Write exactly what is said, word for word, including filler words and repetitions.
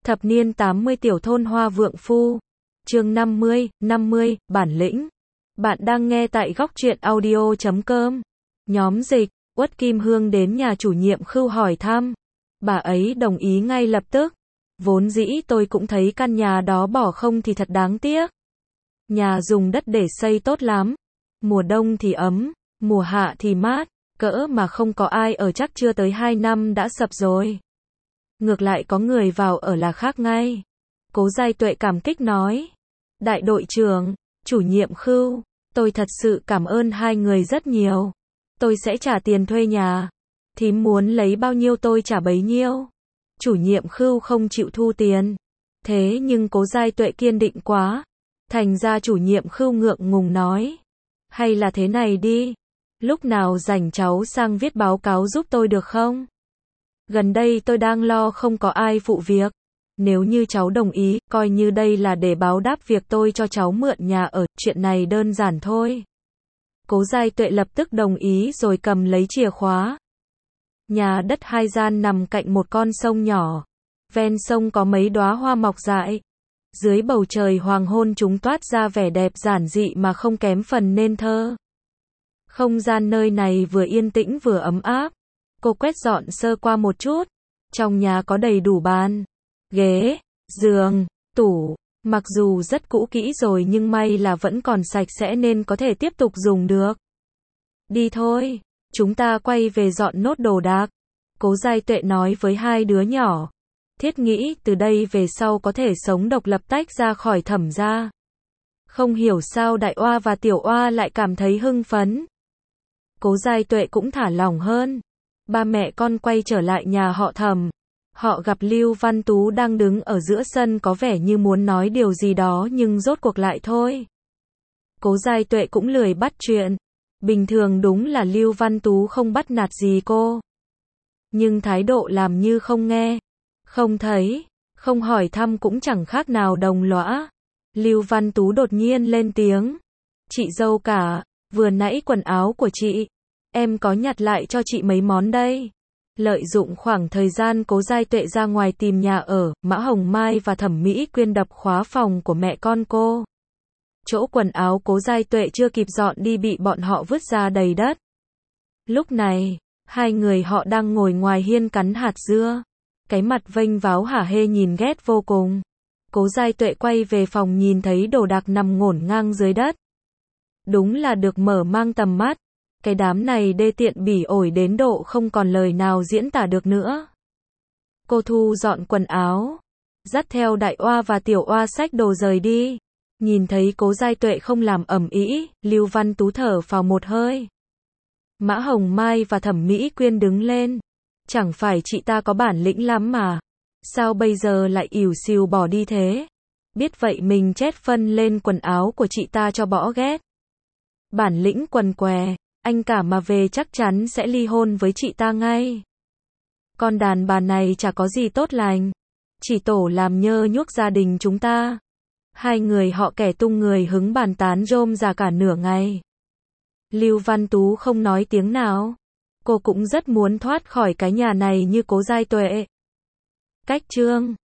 Thập niên tám mươi tiểu thôn Hoa Vượng Phu. Chương năm mươi, năm mươi, bản lĩnh. Bạn đang nghe tại góc truyện audio chấm com. Nhóm dịch, Uất Kim Hương đến nhà chủ nhiệm Khưu hỏi thăm. Bà ấy đồng ý ngay lập tức. Vốn dĩ tôi cũng thấy căn nhà đó bỏ không thì thật đáng tiếc. Nhà dùng đất để xây tốt lắm. Mùa đông thì ấm, mùa hạ thì mát, cỡ mà không có ai ở chắc chưa tới hai năm đã sập rồi. Ngược lại có người vào ở là khác ngay. Cố Giai Tuệ cảm kích nói. Đại đội trưởng, chủ nhiệm Khưu, tôi thật sự cảm ơn hai người rất nhiều. Tôi sẽ trả tiền thuê nhà. Thím muốn lấy bao nhiêu tôi trả bấy nhiêu. Chủ nhiệm Khưu không chịu thu tiền. Thế nhưng Cố Giai Tuệ kiên định quá. Thành ra chủ nhiệm Khưu ngượng ngùng nói. Hay là thế này đi. Lúc nào rảnh cháu sang viết báo cáo giúp tôi được không? Gần đây tôi đang lo không có ai phụ việc. Nếu như cháu đồng ý, coi như đây là để báo đáp việc tôi cho cháu mượn nhà ở, chuyện này đơn giản thôi. Cố Giai Tuệ lập tức đồng ý rồi cầm lấy chìa khóa. Nhà đất hai gian nằm cạnh một con sông nhỏ. Ven sông có mấy đóa hoa mọc dại. Dưới bầu trời hoàng hôn chúng toát ra vẻ đẹp giản dị mà không kém phần nên thơ. Không gian nơi này vừa yên tĩnh vừa ấm áp. Cô quét dọn sơ qua một chút. Trong nhà có đầy đủ bàn, ghế, giường, tủ. Mặc dù rất cũ kỹ rồi nhưng may là vẫn còn sạch sẽ nên có thể tiếp tục dùng được. Đi thôi, chúng ta quay về dọn nốt đồ đạc. Cố Giai Tuệ nói với hai đứa nhỏ. Thiết nghĩ từ đây về sau có thể sống độc lập tách ra khỏi Thẩm gia. Không hiểu sao Đại Oa và Tiểu Oa lại cảm thấy hưng phấn. Cố Giai Tuệ cũng thả lỏng hơn. Ba mẹ con quay trở lại nhà họ Thẩm. Họ gặp Lưu Văn Tú đang đứng ở giữa sân có vẻ như muốn nói điều gì đó nhưng rốt cuộc lại thôi. Cố Giai Tuệ cũng lười bắt chuyện. Bình thường đúng là Lưu Văn Tú không bắt nạt gì cô. Nhưng thái độ làm như không nghe, không thấy, không hỏi thăm cũng chẳng khác nào đồng lõa. Lưu Văn Tú đột nhiên lên tiếng. Chị dâu cả, vừa nãy quần áo của chị, em có nhặt lại cho chị mấy món đây. Lợi dụng khoảng thời gian Cố Giai Tuệ ra ngoài tìm nhà ở, Mã Hồng Mai và Thẩm Mỹ Quyên đập khóa phòng của mẹ con cô. Chỗ quần áo Cố Giai Tuệ chưa kịp dọn đi bị bọn họ vứt ra đầy đất. Lúc này, hai người họ đang ngồi ngoài hiên cắn hạt dưa. Cái mặt vênh váo hả hê nhìn ghét vô cùng. Cố Giai Tuệ quay về phòng nhìn thấy đồ đạc nằm ngổn ngang dưới đất. Đúng là được mở mang tầm mắt. Cái đám này đê tiện bỉ ổi đến độ không còn lời nào diễn tả được nữa. Cô thu dọn quần áo, dắt theo Đại Oa và Tiểu Oa xách đồ rời đi. Nhìn thấy Cố Giai Tuệ không làm ầm ĩ, Lưu Văn Tú thở phào một hơi. Mã Hồng Mai và Thẩm Mỹ Quyên đứng lên. Chẳng phải chị ta có bản lĩnh lắm mà. Sao bây giờ lại ỉu xìu bỏ đi thế? Biết vậy mình chét phân lên quần áo của chị ta cho bỏ ghét. Bản lĩnh quần què. Anh cả mà về chắc chắn sẽ ly hôn với chị ta ngay. Con đàn bà này chả có gì tốt lành. Chỉ tổ làm nhơ nhuốc gia đình chúng ta. Hai người họ kẻ tung người hứng bàn tán rôm ra cả nửa ngày. Lưu Văn Tú không nói tiếng nào. Cô cũng rất muốn thoát khỏi cái nhà này như Cố Giai Tuệ. Cách chương